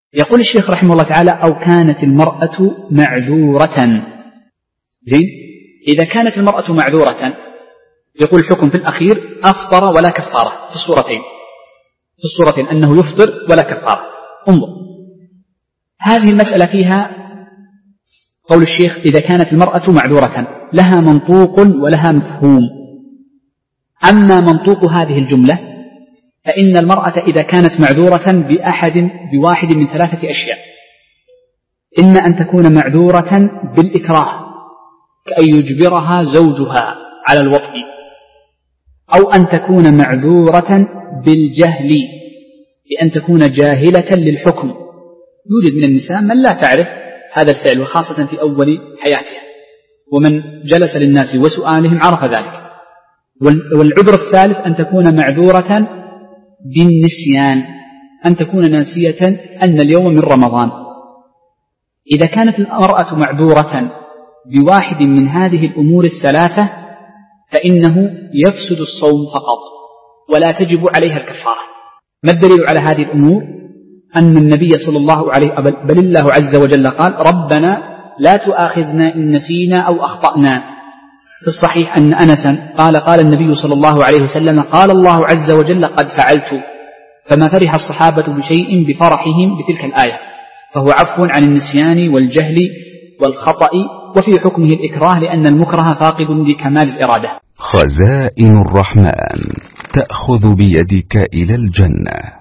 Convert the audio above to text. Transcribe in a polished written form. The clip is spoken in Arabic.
يقول الشيخ رحمه الله تعالى: أو كانت المرأة معذورة. زين، إذا كانت المرأة معذورة يقول الحكم في الأخير أفطر ولا كفارة في الصورتين أنه يفطر ولا كفارة. انظر، هذه المسألة فيها قول الشيخ: إذا كانت المرأة معذورة، لها منطوق ولها مفهوم. أما منطوق هذه الجملة فإن المرأة إذا كانت معذورة بواحد من ثلاثة أشياء: إما أن تكون معذورة بالإكراه كأن يجبرها زوجها على الوطء، أو أن تكون معذورة بالجهل بأن تكون جاهلة للحكم. يوجد من النساء من لا تعرف هذا الفعل، وخاصة في أول حياتها، ومن جلس للناس وسؤالهم عرف ذلك. والعذر الثالث أن تكون معذورة بالنسيان، أن تكون ناسية أن اليوم من رمضان. إذا كانت المرأة معذورة بواحد من هذه الأمور الثلاثة فإنه يفسد الصوم فقط ولا تجب عليها الكفارة. ما الدليل على هذه الأمور؟ أن النبي صلى الله عليه بل الله عز وجل قال: ربنا لا تؤاخذنا إن نسينا أو أخطأنا. في الصحيح أن أنسا قال النبي صلى الله عليه وسلم: قال الله عز وجل: قد فعلت. فما فرح الصحابة بشيء بفرحهم بتلك الآية، فهو عفو عن النسيان والجهل والخطأ، وفي حكمه الإكراه لأن المكره فاقد لكمال الإرادة. خزائن الرحمن تأخذ بيدك إلى الجنة.